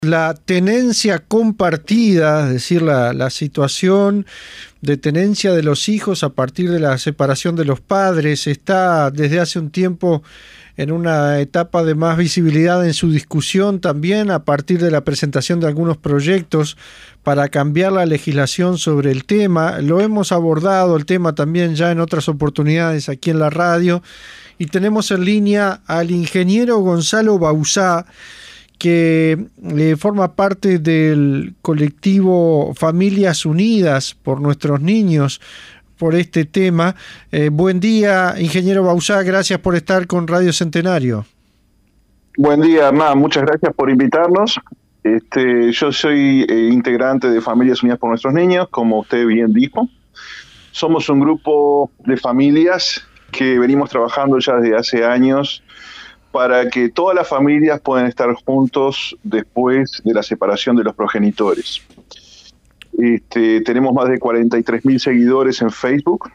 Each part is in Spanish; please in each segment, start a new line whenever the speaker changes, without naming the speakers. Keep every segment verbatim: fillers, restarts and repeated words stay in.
La tenencia compartida, es decir, la, la situación de tenencia de los hijos a partir de la separación de los padres, está desde hace un tiempo en una etapa de más visibilidad en su discusión también a partir de la presentación de algunos proyectos para cambiar la legislación sobre el tema. Lo hemos abordado el tema también ya en otras oportunidades aquí en la radio y tenemos en línea al ingeniero Gonzalo Bauzá, que eh, forma parte del colectivo Familias Unidas por Nuestros Niños, por este tema. Eh, buen día, ingeniero Bauzá, gracias por estar con Radio Centenario.
Buen día, Hernán, muchas gracias por invitarnos. Este, yo soy eh, integrante de Familias Unidas por Nuestros Niños, como usted bien dijo. Somos un grupo de familias que venimos trabajando ya desde hace años para que todas las familias puedan estar juntos después de la separación de los progenitores. Este, tenemos más de cuarenta y tres mil seguidores en Facebook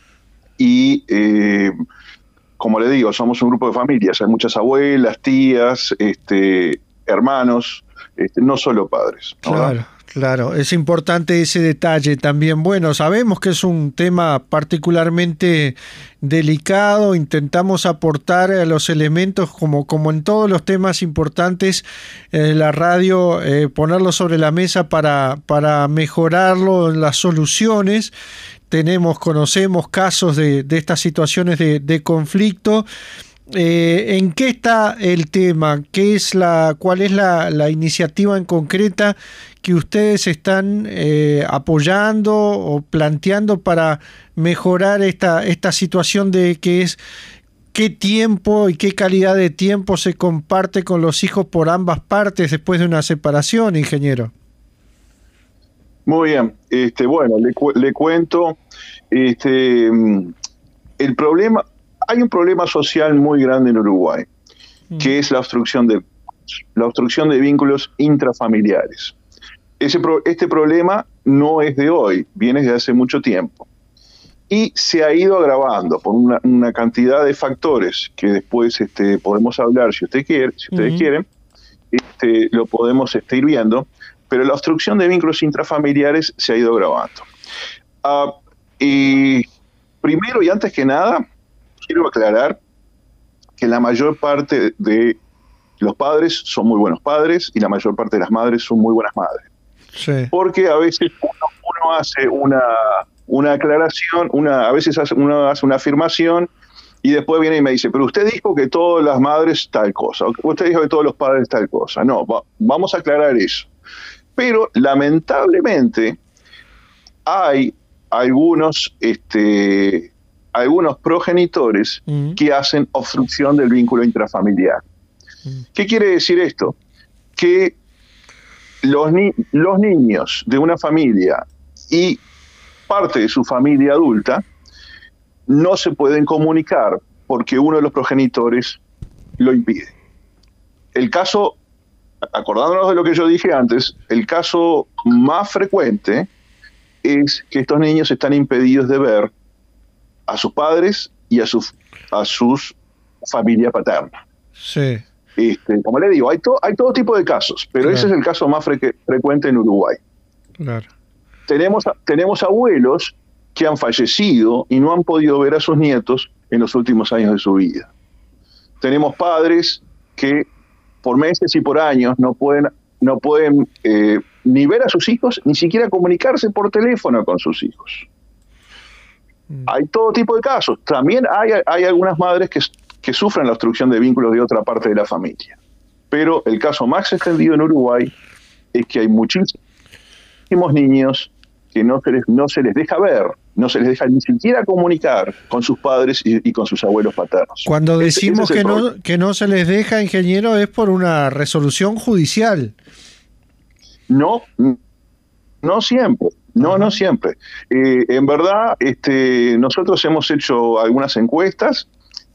y, eh, como le digo, somos un grupo de familias. Hay muchas abuelas, tías, este, hermanos, este, no solo padres, ¿no?
Claro. Claro, es importante ese detalle también. Bueno, sabemos que es un tema particularmente delicado, intentamos aportar los elementos como, como en todos los temas importantes en eh, la radio, eh, ponerlos sobre la mesa para, para mejorarlo en las soluciones. Tenemos, conocemos casos de, de estas situaciones de, de conflicto. Eh, ¿En qué está el tema? ¿Qué es la, cuál es la, la iniciativa en concreta que ustedes están eh, apoyando o planteando para mejorar esta, esta situación de que es qué tiempo y qué calidad de tiempo se comparte con los hijos por ambas partes después de una separación, ingeniero?
Muy bien, este, bueno, le, cu le cuento, este, el problema... Hay un problema social muy grande en Uruguay, que es la obstrucción de, la obstrucción de vínculos intrafamiliares. Ese pro, este problema no es de hoy, viene de hace mucho tiempo. Y se ha ido agravando por una, una cantidad de factores que después este, podemos hablar si, usted quiere, si ustedes uh-huh. quieren, este, lo podemos este, ir viendo, pero la obstrucción de vínculos intrafamiliares se ha ido agravando. Uh, y primero y antes que nada, quiero aclarar que la mayor parte de los padres son muy buenos padres y la mayor parte de las madres son muy buenas madres. Sí. Porque a veces uno, uno hace una, una aclaración, una, a veces hace, uno hace una afirmación y después viene y me dice, pero usted dijo que todas las madres tal cosa, usted dijo que todos los padres tal cosa. No, va, vamos a aclarar eso. Pero lamentablemente hay algunos... este algunos progenitores uh-huh. que hacen obstrucción del vínculo intrafamiliar. Uh-huh. ¿Qué quiere decir esto? Que los, ni los niños de una familia y parte de su familia adulta no se pueden comunicar porque uno de los progenitores lo impide. El caso, acordándonos de lo que yo dije antes, el caso más frecuente es que estos niños están impedidos de ver a sus padres y a, su, a sus familia paterna.
Sí.
Este, como le digo, hay, to, hay todo tipo de casos, pero claro. ese es el caso más fre frecuente en Uruguay.
Claro.
Tenemos, tenemos abuelos que han fallecido y no han podido ver a sus nietos en los últimos años de su vida. Tenemos padres que por meses y por años no pueden, no pueden eh, ni ver a sus hijos, ni siquiera comunicarse por teléfono con sus hijos. Hay todo tipo de casos. También hay, hay algunas madres que, que sufren la obstrucción de vínculos de otra parte de la familia. Pero el caso más extendido en Uruguay es que hay muchísimos niños que no se les, no se les deja ver, no se les deja ni siquiera comunicar con sus padres y, y con sus abuelos paternos.
Cuando decimos ese, ese que, no, que no se les deja, ingeniero, es por una resolución judicial.
No, no siempre. No, no siempre. Eh, en verdad, este, nosotros hemos hecho algunas encuestas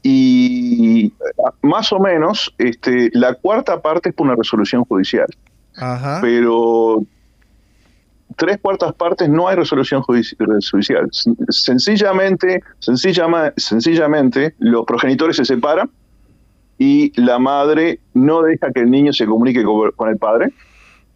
y más o menos este, la cuarta parte es por una resolución judicial.
Ajá.
Pero tres cuartas partes no hay resolución judicial. Sencillamente, sencillamente, sencillamente, los progenitores se separan y la madre no deja que el niño se comunique con el padre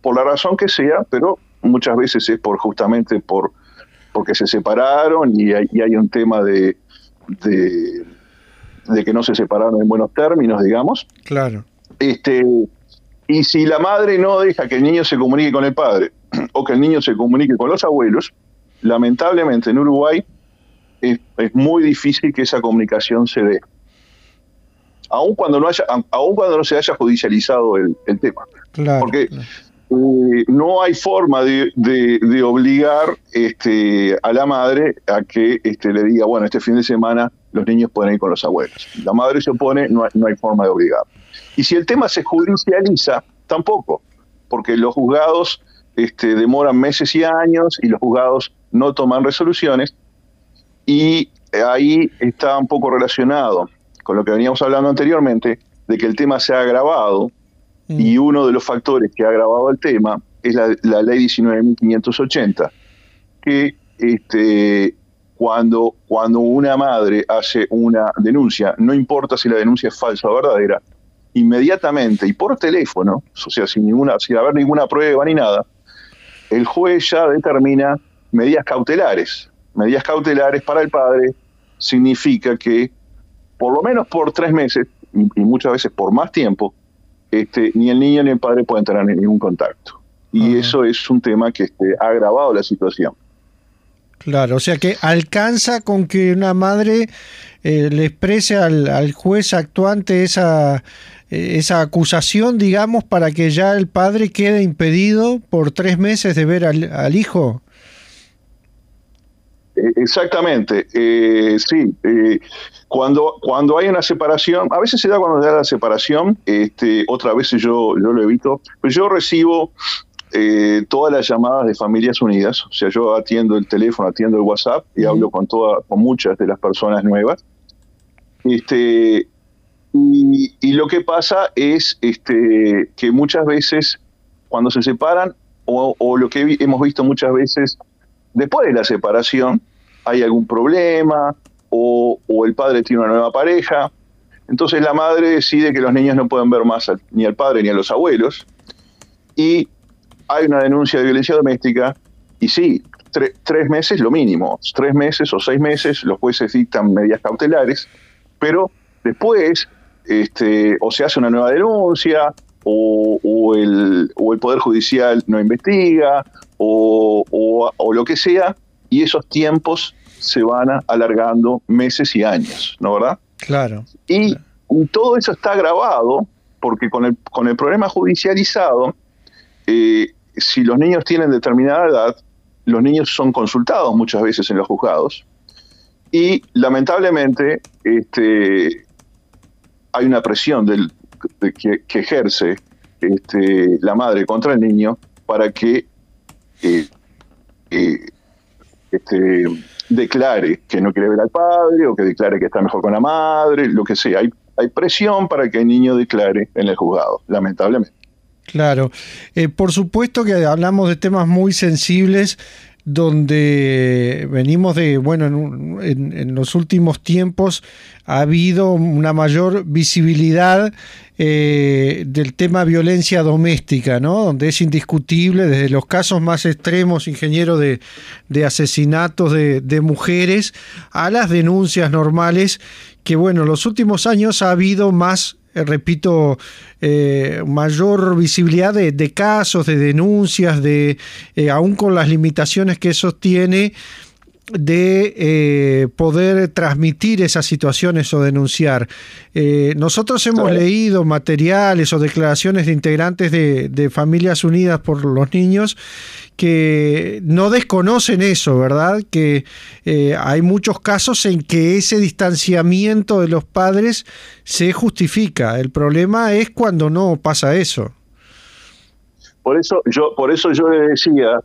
por la razón que sea, pero muchas veces es por justamente por porque se separaron y hay, y hay un tema de, de, de que no se separaron en buenos términos, digamos.
Claro.
Este, y si la madre no deja que el niño se comunique con el padre o que el niño se comunique con los abuelos, lamentablemente en Uruguay es, es muy difícil que esa comunicación se dé. Aun cuando no haya, aun cuando no se haya judicializado el, el tema.
Claro,
Porque
claro.
Eh, no hay forma de, de, de obligar este, a la madre a que este, le diga, bueno, este fin de semana los niños pueden ir con los abuelos. La madre se opone, no hay, no hay forma de obligar. Y si el tema se judicializa, tampoco, porque los juzgados este, demoran meses y años y los juzgados no toman resoluciones, y ahí está un poco relacionado con lo que veníamos hablando anteriormente, de que el tema se ha agravado. Y uno de los factores que ha agravado el tema es la, la ley diecinueve mil quinientos ochenta, que este, cuando, cuando una madre hace una denuncia, no importa si la denuncia es falsa o verdadera, inmediatamente y por teléfono, o sea, sin, ninguna, sin haber ninguna prueba ni nada, el juez ya determina medidas cautelares. Medidas cautelares para el padre significa que por lo menos por tres meses, y, y muchas veces por más tiempo, Este, ni el niño ni el padre pueden tener ningún contacto. Y uh-huh. eso es un tema que este, ha agravado la situación.
Claro, o sea que alcanza con que una madre eh, le exprese al, al juez actuante esa, eh, esa acusación, digamos, para que ya el padre quede impedido por tres meses de ver al, al hijo.
Exactamente, eh, sí. Eh, cuando, cuando hay una separación, a veces se da cuando se da la separación, este, otras veces yo, yo lo evito, pero yo recibo eh, todas las llamadas de Familias Unidas, o sea, yo atiendo el teléfono, atiendo el WhatsApp y uh-huh. hablo con, toda, con muchas de las personas nuevas. Este, y, y lo que pasa es este, que muchas veces cuando se separan, o, o lo que hemos visto muchas veces, después de la separación hay algún problema o, o el padre tiene una nueva pareja, entonces la madre decide que los niños no pueden ver más al, ni al padre ni a los abuelos, y hay una denuncia de violencia doméstica, y sí, tre, tres meses lo mínimo, tres meses o seis meses, los jueces dictan medidas cautelares, pero después este, o se hace una nueva denuncia, o, o, el, o el Poder Judicial no investiga, O, o, o lo que sea, y esos tiempos se van alargando meses y años, ¿no verdad?
Claro.
Y
claro.
todo eso está agravado porque con el, con el problema judicializado, eh, si los niños tienen determinada edad, los niños son consultados muchas veces en los juzgados, y lamentablemente este, hay una presión del, de que, que ejerce este, la madre contra el niño para que Eh, eh, este, declare que no quiere ver al padre, o que declare que está mejor con la madre, lo que sea. Hay, hay presión para que el niño declare en el juzgado, lamentablemente.
Claro. Eh, por supuesto que hablamos de temas muy sensibles, donde venimos de, bueno, en, en, en los últimos tiempos ha habido una mayor visibilidad eh, del tema violencia doméstica, ¿no? Donde es indiscutible, desde los casos más extremos, ingeniero, de, de asesinatos de, de mujeres, a las denuncias normales, que bueno, en los últimos años ha habido más, eh, repito, eh, mayor visibilidad de, de casos, de denuncias, de eh, aún con las limitaciones que eso tiene, de eh, poder transmitir esas situaciones o denunciar. Eh, nosotros hemos sí. leído materiales o declaraciones de integrantes de, de Familias Unidas por los Niños que no desconocen eso, ¿verdad? Que eh, hay muchos casos en que ese distanciamiento de los padres se justifica. El problema es cuando no pasa eso.
Por eso yo, por eso yo le decía,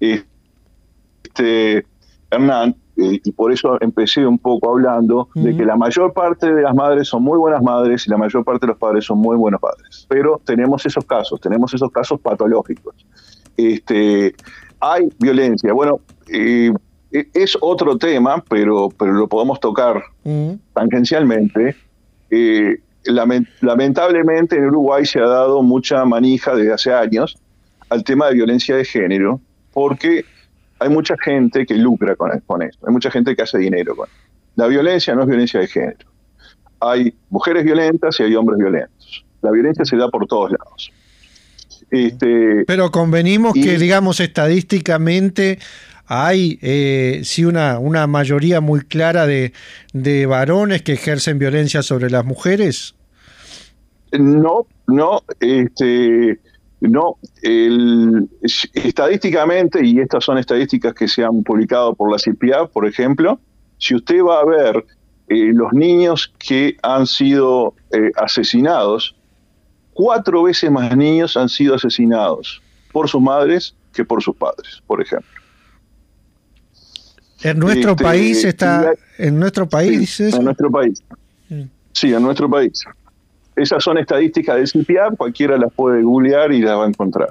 este, Hernán, eh, y por eso empecé un poco hablando uh-huh. de que la mayor parte de las madres son muy buenas madres y la mayor parte de los padres son muy buenos padres. Pero tenemos esos casos, tenemos esos casos patológicos. Este, hay violencia. Bueno, eh, es otro tema, pero, pero lo podemos tocar uh-huh. tangencialmente. Eh, lament- lamentablemente en Uruguay se ha dado mucha manija desde hace años al tema de violencia de género, porque hay mucha gente que lucra con, con esto, hay mucha gente que hace dinero con esto. La violencia no es violencia de género. Hay mujeres violentas y hay hombres violentos. La violencia se da por todos lados. Este,
Pero convenimos
y,
que, digamos, estadísticamente hay eh, sí una, una mayoría muy clara de, de varones que ejercen violencia sobre las mujeres.
No, no, este, no. El, estadísticamente, y estas son estadísticas que se han publicado por la C I P A, por ejemplo, si usted va a ver eh, los niños que han sido eh, asesinados, cuatro veces más niños han sido asesinados por sus madres que por sus padres, por ejemplo.
En nuestro este, país está, hay, en nuestro país,
sí, en nuestro país, sí, en nuestro país. Esas son estadísticas del C I P A, cualquiera las puede googlear y las va a encontrar.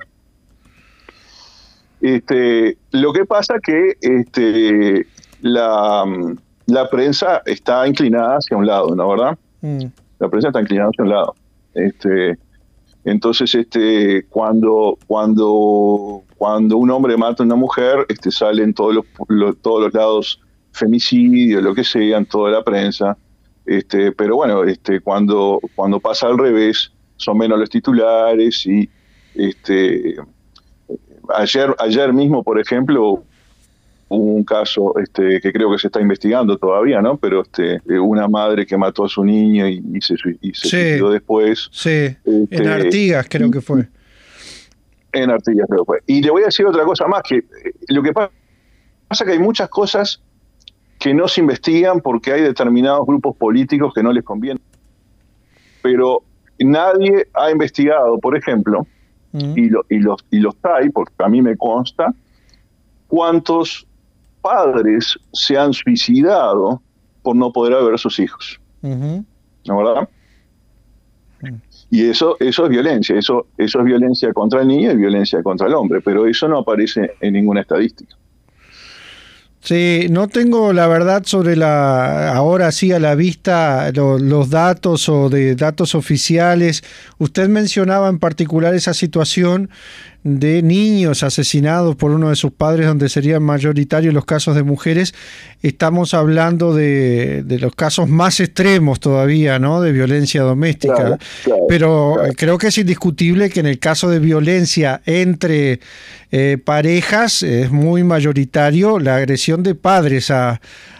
Este, lo que pasa que este, la, la prensa está inclinada hacia un lado, ¿no, verdad? Mm. La prensa está inclinada hacia un lado. Este, entonces, este, cuando, cuando, cuando un hombre mata a una mujer, este, salen todos los, los, todos los lados femicidio, lo que sea, en toda la prensa. Este, pero bueno, este, cuando, cuando pasa al revés, son menos los titulares y este, ayer, ayer mismo, por ejemplo, hubo un caso este, que creo que se está investigando todavía, ¿no? Pero este, una madre que mató a su niño y, y se, y se
sí,
suicidó después.
Sí, este, en Artigas creo que fue.
En Artigas creo que fue. Y le voy a decir otra cosa más, que lo que pasa es que hay muchas cosas que no se investigan porque hay determinados grupos políticos que no les conviene. Pero nadie ha investigado, por ejemplo, uh-huh. y, lo, y, los, y los hay, porque a mí me consta, cuántos padres se han suicidado por no poder ver a sus hijos. Uh-huh. ¿No, verdad? Uh-huh. Y eso, eso es violencia, eso, eso es violencia contra el niño y violencia contra el hombre, pero eso no aparece en ninguna estadística.
Sí, no tengo la verdad sobre la, ahora sí a la vista, lo, los datos o de datos oficiales. Usted mencionaba en particular esa situación de niños asesinados por uno de sus padres, donde serían mayoritarios los casos de mujeres. Estamos hablando de, de los casos más extremos todavía, ¿no? De violencia doméstica. Claro, claro, Pero claro. creo que es indiscutible que en el caso de violencia entre eh, parejas es muy mayoritario la agresión de padres a,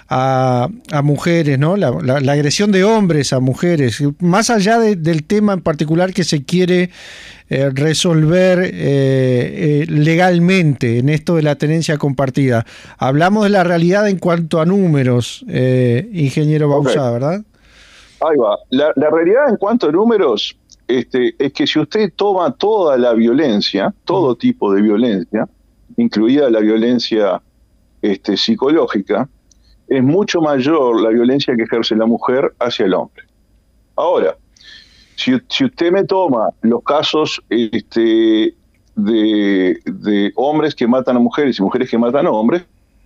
a, a mujeres, ¿no? La, la, la agresión de hombres a mujeres. Más allá de, del tema en particular que se quiere Eh, resolver eh, eh, legalmente en esto de la tenencia compartida. Hablamos de la realidad en cuanto a números, eh, ingeniero Bauzá, okay. ¿verdad?
Ahí va. La, la realidad en cuanto a números este, es que si usted toma toda la violencia, todo tipo de violencia, incluida la violencia este, psicológica, es mucho mayor la violencia que ejerce la mujer hacia el hombre. Ahora, Si, si usted me toma los casos este, de, de hombres que matan a mujeres y mujeres que matan a hombres,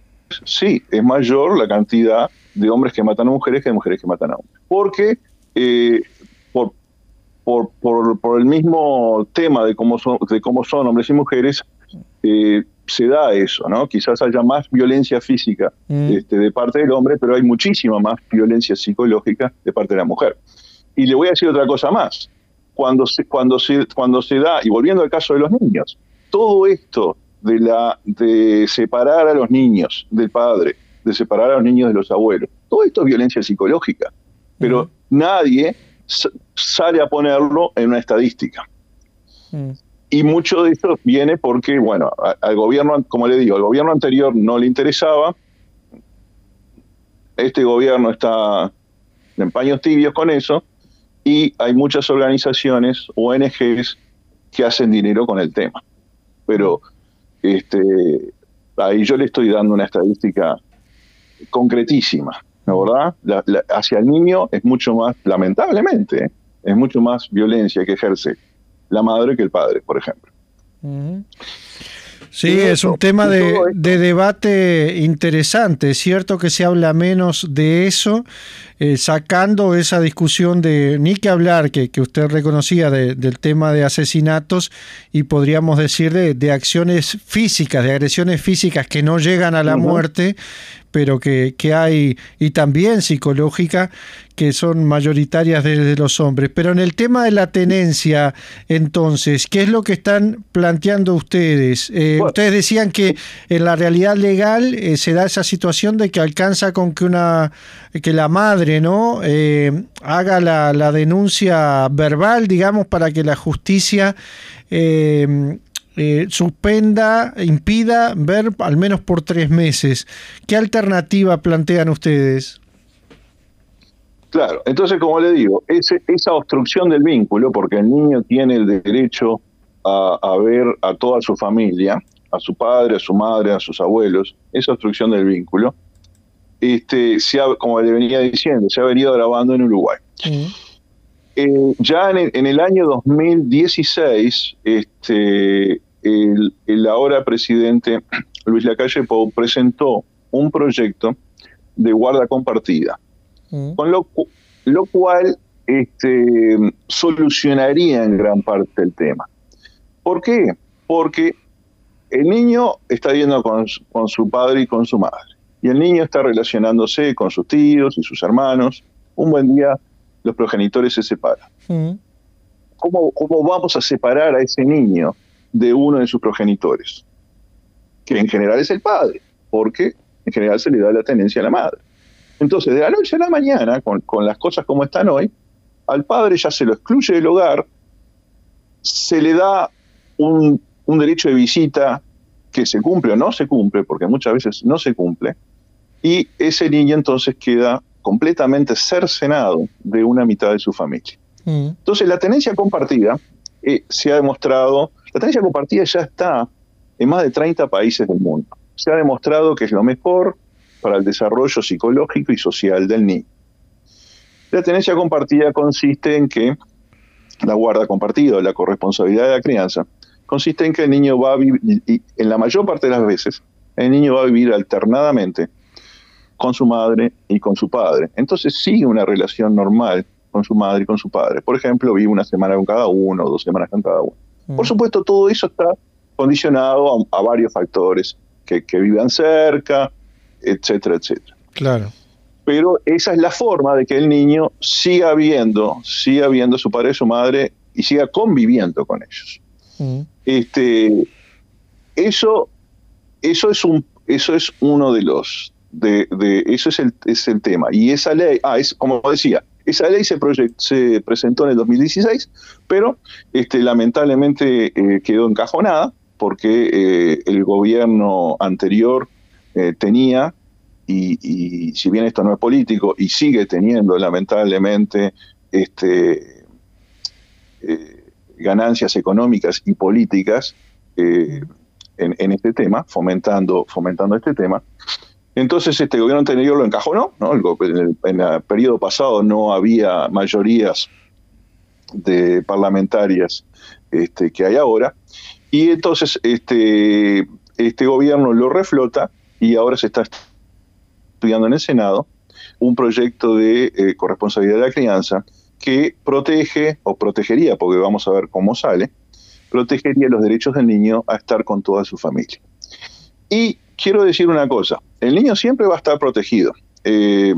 sí, es mayor la cantidad de hombres que matan a mujeres que de mujeres que matan a hombres. Porque eh, por, por, por, por el mismo tema de cómo son, de cómo son hombres y mujeres, eh, se da eso, ¿no? Quizás haya más violencia física mm. este, de parte del hombre, pero hay muchísima más violencia psicológica de parte de la mujer. Y le voy a decir otra cosa más. Cuando se, cuando se, cuando se da, y volviendo al caso de los niños, todo esto de, la, de separar a los niños del padre, de separar a los niños de los abuelos, todo esto es violencia psicológica. Pero mm. nadie sale a ponerlo en una estadística. Mm. Y mucho de esto viene porque, bueno, al gobierno, como le digo, al gobierno anterior no le interesaba. Este gobierno está en paños tibios con eso. Y hay muchas organizaciones, O N Ges, que hacen dinero con el tema. Pero este, ahí yo le estoy dando una estadística concretísima, ¿no, verdad? La, la, hacia el niño es mucho más, lamentablemente, es mucho más violencia que ejerce la madre que el padre, por ejemplo.
Uh-huh. Sí, es un tema de, de debate interesante. Es cierto que se habla menos de eso, eh, sacando esa discusión de, ni que hablar, que, que usted reconocía de, del tema de asesinatos y podríamos decir de, de acciones físicas, de agresiones físicas que no llegan a la uh-huh. muerte, pero que, que hay, y también psicológica, que son mayoritarias de, de los hombres. Pero en el tema de la tenencia, entonces, ¿qué es lo que están planteando ustedes? Eh, bueno, ustedes decían que en la realidad legal eh, se da esa situación de que alcanza con que una que la madre no eh, haga la, la denuncia verbal, digamos, para que la justicia eh, Eh, suspenda, impida ver al menos por tres meses. ¿Qué alternativa plantean ustedes?
Claro, entonces como le digo, ese, esa obstrucción del vínculo, porque el niño tiene el derecho a, a ver a toda su familia, a su padre, a su madre, a sus abuelos, esa obstrucción del vínculo, este, se ha, como le venía diciendo, se ha venido grabando en Uruguay. Mm. Eh, ya en el, en el año dos mil dieciséis, este, el, el ahora presidente Luis Lacalle Pou presentó un proyecto de guarda compartida, mm. con lo, lo cual este, solucionaría en gran parte el tema. ¿Por qué? Porque el niño está viviendo con, con su padre y con su madre, y el niño está relacionándose con sus tíos y sus hermanos. Un buen día los progenitores se separan. Mm. ¿Cómo, ¿Cómo vamos a separar a ese niño de uno de sus progenitores? Que en general es el padre, porque en general se le da la tenencia a la madre. Entonces, de la noche a la mañana, con, con las cosas como están hoy, al padre ya se lo excluye del hogar, se le da un, un derecho de visita que se cumple o no se cumple, porque muchas veces no se cumple, y ese niño entonces queda completamente cercenado de una mitad de su familia. Mm. Entonces, la tenencia compartida eh, se ha demostrado, la tenencia compartida ya está en más de treinta países del mundo. Se ha demostrado que es lo mejor para el desarrollo psicológico y social del niño. La tenencia compartida consiste en que la guarda compartida, la corresponsabilidad de la crianza, consiste en que el niño va a vivir, y en la mayor parte de las veces, el niño va a vivir alternadamente con su madre y con su padre. Entonces sigue una relación normal con su madre y con su padre. Por ejemplo, vive una semana con cada uno, dos semanas con cada uno. Mm. Por supuesto, todo eso está condicionado a, a varios factores, que, que vivan cerca, etcétera, etcétera.
Claro.
Pero esa es la forma de que el niño siga viendo, siga viendo a su padre y su madre y siga conviviendo con ellos. Mm. Este, eso, eso es un, eso es uno de los De, de eso es el, es el tema. Y esa ley, ah, es como decía, esa ley se, proyect, se presentó en el dos mil dieciséis, pero este, lamentablemente eh, quedó encajonada porque eh, el gobierno anterior eh, tenía, y, y si bien esto no es político, y sigue teniendo lamentablemente este, eh, ganancias económicas y políticas eh, en, en este tema, fomentando, fomentando este tema. Entonces este gobierno anterior lo encajonó, ¿no? En el, en el periodo pasado no había mayorías de parlamentarias este, que hay ahora, y entonces este, este gobierno lo reflota y ahora se está estudiando en el Senado un proyecto de eh, corresponsabilidad de la crianza que protege, o protegería, porque vamos a ver cómo sale, protegería los derechos del niño a estar con toda su familia. Y quiero decir una cosa, el niño siempre va a estar protegido. Eh,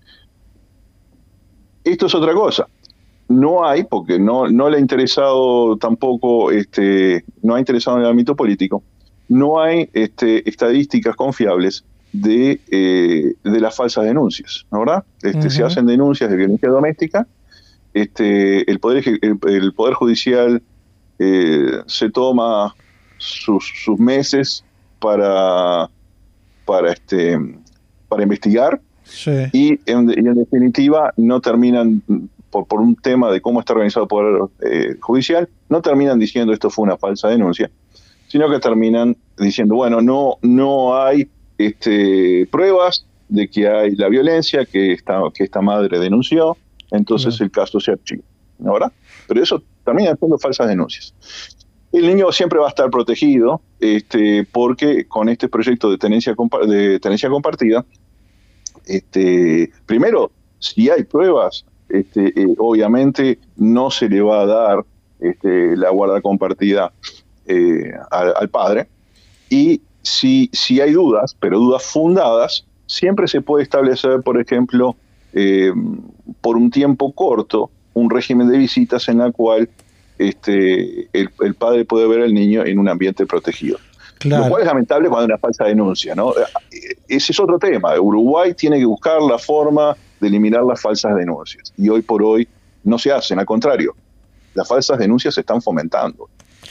esto es otra cosa. No hay, porque no, no le ha interesado tampoco, este, no ha interesado en el ámbito político, no hay este, estadísticas confiables de, eh, de las falsas denuncias, ¿no, verdad? Este, uh-huh. Se hacen denuncias de violencia doméstica, este, el, poder, el, el Poder Judicial eh, se toma sus, sus meses para, para, este, para investigar, sí. y, en, y en definitiva no terminan, por, por un tema de cómo está organizado el Poder eh, Judicial, no terminan diciendo esto fue una falsa denuncia, sino que terminan diciendo, bueno, no, no hay este, pruebas de que hay la violencia que esta, que esta madre denunció, entonces sí. el caso se archiva, ¿no, verdad? Pero eso termina siendo falsas denuncias. el niño siempre va a estar protegido, este, porque con este proyecto de tenencia, compa de tenencia compartida, este, primero, si hay pruebas, este, eh, obviamente no se le va a dar este, la guarda compartida eh, al, al padre, y si, si hay dudas, pero dudas fundadas, siempre se puede establecer, por ejemplo, eh, por un tiempo corto, un régimen de visitas en la cual este, el, el padre puede ver al niño en un ambiente protegido. Claro. Lo cual es lamentable cuando hay una falsa denuncia, ¿no? Ese es otro tema. Uruguay tiene que buscar la forma de eliminar las falsas denuncias. Y hoy por hoy no se hacen, al contrario, las falsas denuncias se están fomentando.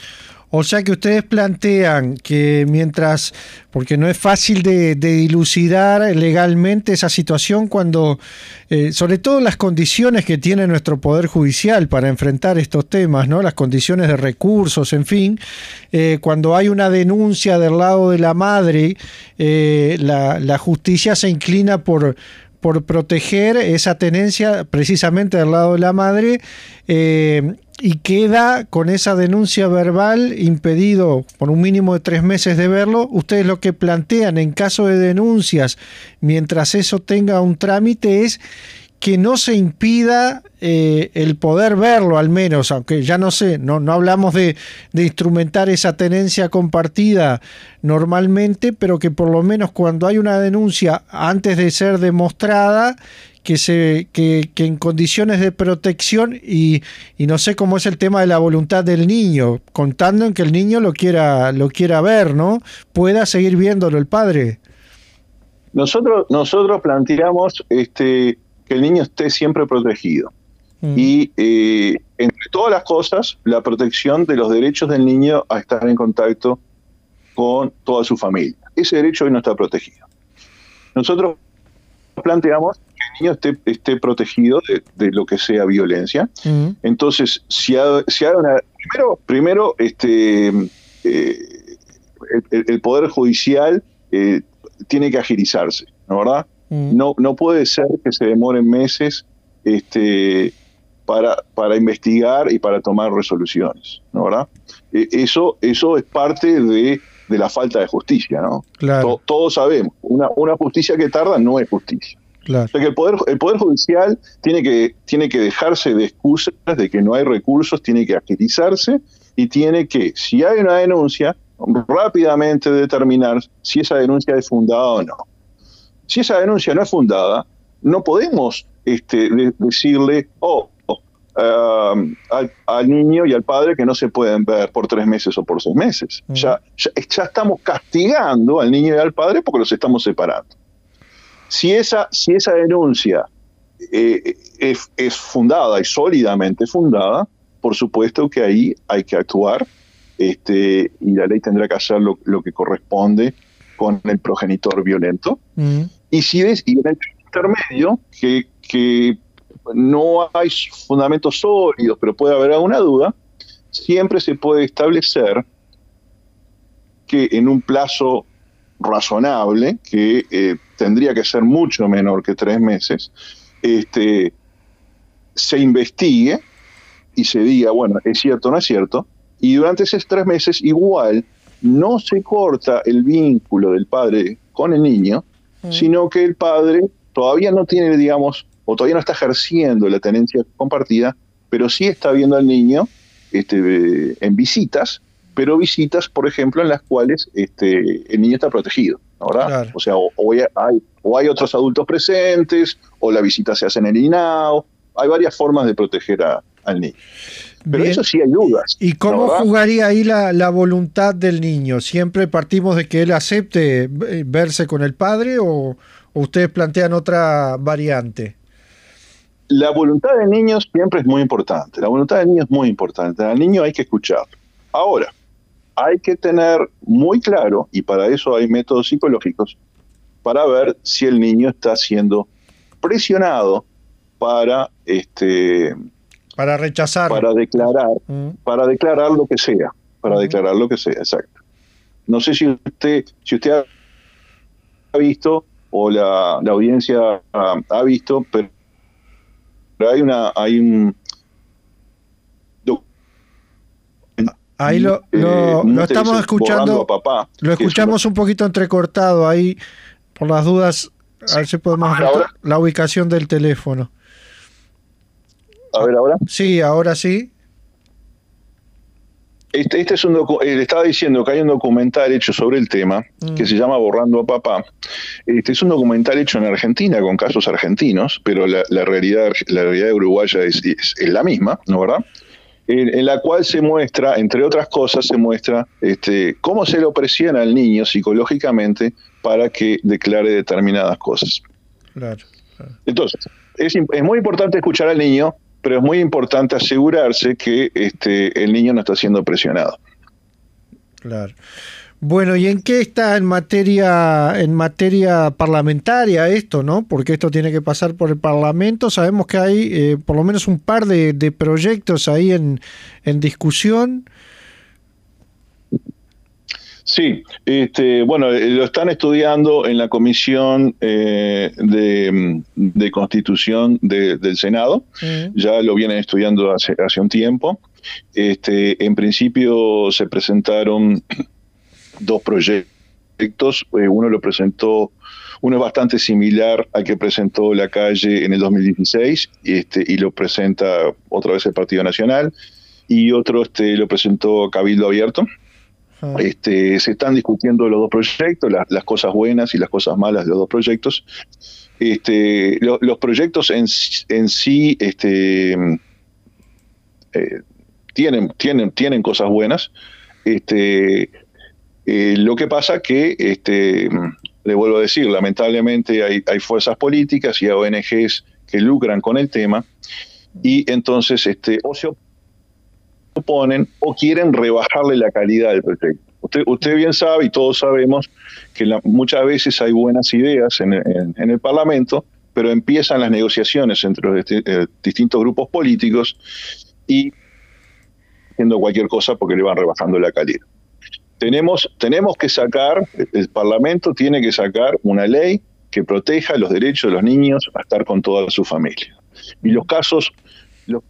O sea que ustedes plantean que mientras, porque no es fácil de, de dilucidar legalmente esa situación cuando, eh, sobre todo las condiciones que tiene nuestro Poder Judicial para enfrentar estos temas, ¿no? Las condiciones de recursos, en fin, eh, cuando hay una denuncia del lado de la madre, eh, la, la justicia se inclina por... por proteger esa tenencia precisamente del lado de la madre, eh, y queda con esa denuncia verbal impedido por un mínimo de tres meses de verlo. Ustedes lo que plantean en caso de denuncias, mientras eso tenga un trámite, es que no se impida eh, el poder verlo, al menos, aunque ya no sé, no, no hablamos de, de instrumentar esa tenencia compartida normalmente, pero que por lo menos cuando hay una denuncia antes de ser demostrada, que se que, que en condiciones de protección, y, y no sé cómo es el tema de la voluntad del niño, contando en que el niño lo quiera, lo quiera ver, ¿no? Pueda seguir viéndolo el padre.
Nosotros, nosotros planteamos este que el niño esté siempre protegido. Mm. Y eh, entre todas las cosas, la protección de los derechos del niño a estar en contacto con toda su familia. Ese derecho hoy no está protegido. Nosotros planteamos que el niño esté, esté protegido de, de lo que sea violencia. Mm. Entonces, si hay si una... Primero, primero este, eh, el, el Poder Judicial eh, tiene que agilizarse, ¿no, verdad? No, no puede ser que se demoren meses este, para, para investigar y para tomar resoluciones, ¿no, verdad? Eh, eso, eso es parte de, de la falta de justicia, ¿no? Claro. To, todos sabemos, una, una justicia que tarda no es justicia. Claro. O sea que el poder, el poder Judicial tiene que, tiene que dejarse de excusas de que no hay recursos, tiene que agilizarse y tiene que, si hay una denuncia, rápidamente determinar si esa denuncia es fundada o no. Si esa denuncia no es fundada, no podemos este, de, decirle oh, oh, uh, al, al niño y al padre que no se pueden ver por tres meses o por seis meses. Uh-huh. Ya, ya, ya estamos castigando al niño y al padre porque los estamos separando. Si esa, si esa denuncia eh, es, es fundada y sólidamente fundada, por supuesto que ahí hay que actuar este, y la ley tendrá que hacer lo, lo que corresponde con el progenitor violento. Uh-huh. Y si ves, y en el intermedio, que, que no hay fundamentos sólidos, pero puede haber alguna duda, siempre se puede establecer que en un plazo razonable, que eh, tendría que ser mucho menor que tres meses, este, se investigue y se diga, bueno, es cierto o no es cierto, y durante esos tres meses igual no se corta el vínculo del padre con el niño, mm. sino que el padre todavía no tiene, digamos, o todavía no está ejerciendo la tenencia compartida, pero sí está viendo al niño este, en visitas, pero visitas, por ejemplo, en las cuales este, el niño está protegido, ¿verdad? Claro. O sea, o, o, hay, o hay otros adultos presentes, o la visita se hace en el I N A O, hay varias formas de proteger a, al niño. Pero bien. Eso sí hay dudas.
¿Y cómo ¿no, jugaría ahí la, la voluntad del niño? ¿Siempre partimos de que él acepte verse con el padre o, o ustedes plantean otra variante?
La voluntad del niño siempre es muy importante. La voluntad del niño es muy importante. Al niño hay que escucharlo. Ahora, hay que tener muy claro, y para eso hay métodos psicológicos, para ver si el niño está siendo presionado para... este
Para rechazar.
Para declarar, mm. para declarar lo que sea, para mm. declarar lo que sea, exacto. No sé si usted, si usted ha visto, o la, la audiencia ha, ha visto, pero hay una, hay un
Ahí lo, lo,
eh,
lo estamos escuchando,
a papá,
lo escuchamos un poquito entrecortado ahí, por las dudas, sí. A ver si podemos ver la ubicación del teléfono.
A ver ahora.
Sí, ahora sí.
Este, este es un docu eh, le estaba diciendo que hay un documental hecho sobre el tema mm. que se llama Borrando a Papá. Este es un documental hecho en Argentina con casos argentinos, pero la, la realidad la realidad uruguaya es, es, es la misma, ¿no verdad? En, en la cual se muestra, entre otras cosas, se muestra este, cómo se lo presiona al niño psicológicamente para que declare determinadas cosas.
Claro, claro.
Entonces, es, es muy importante escuchar al niño, pero es muy importante asegurarse que este, el niño no está siendo presionado.
Claro. Bueno, ¿y en qué está en materia en materia parlamentaria esto, no? Porque esto tiene que pasar por el Parlamento. Sabemos que hay eh, por lo menos un par de, de proyectos ahí en, en discusión.
Sí, este, bueno, lo están estudiando en la Comisión eh, de, de Constitución de, del Senado. Uh-huh. Ya lo vienen estudiando hace, hace un tiempo. Este, en principio se presentaron dos proyectos, eh, uno lo presentó, uno es bastante similar al que presentó La Calle en el dos mil dieciséis, este, y lo presenta otra vez el Partido Nacional, y otro este, lo presentó Cabildo Abierto. Ah. Este, se están discutiendo los dos proyectos, la, las cosas buenas y las cosas malas de los dos proyectos. Este, lo, los proyectos en, en sí este, eh, tienen, tienen, tienen cosas buenas. Este, Eh, lo que pasa que, este, le vuelvo a decir, lamentablemente hay, hay fuerzas políticas y O N Ges que lucran con el tema y entonces este, o se oponen o quieren rebajarle la calidad del proyecto. Usted, usted bien sabe y todos sabemos que la, muchas veces hay buenas ideas en, en, en el Parlamento, pero empiezan las negociaciones entre los eh, distintos grupos políticos y haciendo cualquier cosa porque le van rebajando la calidad. Tenemos, tenemos que sacar, el Parlamento tiene que sacar una ley que proteja los derechos de los niños a estar con toda su familia. Y los casos, los,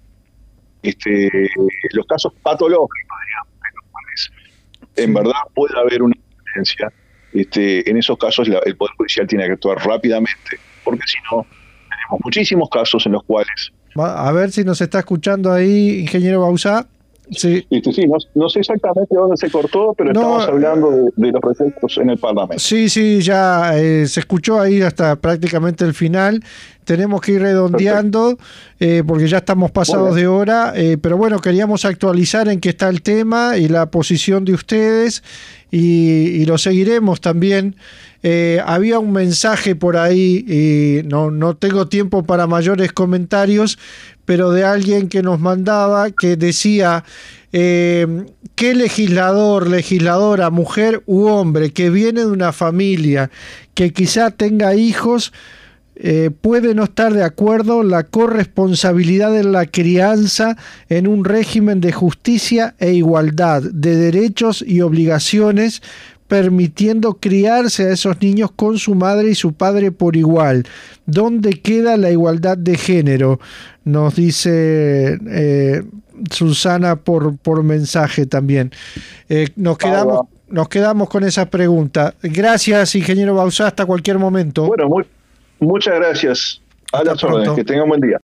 este, los casos patológicos, digamos, en los cuales en verdad puede haber una diferencia, este, en esos casos la, el Poder Judicial tiene que actuar rápidamente, porque si no, tenemos muchísimos casos en los cuales...
A ver si nos está escuchando ahí, ingeniero Bauzá. Sí,
este, sí no, no sé exactamente dónde se cortó, pero no, estamos hablando de, de los proyectos en el Parlamento.
Sí, sí, ya eh, se escuchó ahí hasta prácticamente el final. Tenemos que ir redondeando eh, porque ya estamos pasados de hora, eh, pero bueno, queríamos actualizar en qué está el tema y la posición de ustedes y, y lo seguiremos también. Eh, había un mensaje por ahí y no, no tengo tiempo para mayores comentarios, pero de alguien que nos mandaba que decía eh, ¿qué legislador, legisladora, mujer u hombre que viene de una familia que quizá tenga hijos eh, puede no estar de acuerdo en la corresponsabilidad de la crianza en un régimen de justicia e igualdad de derechos y obligaciones, permitiendo criarse a esos niños con su madre y su padre por igual? ¿Dónde queda la igualdad de género? Nos dice eh, Susana por, por mensaje también. Eh, nos quedamos, ah, nos quedamos con esa pregunta. Gracias, ingeniero Bauzá, hasta cualquier momento.
Bueno, muy, muchas gracias. A las órdenes, que tengan buen día.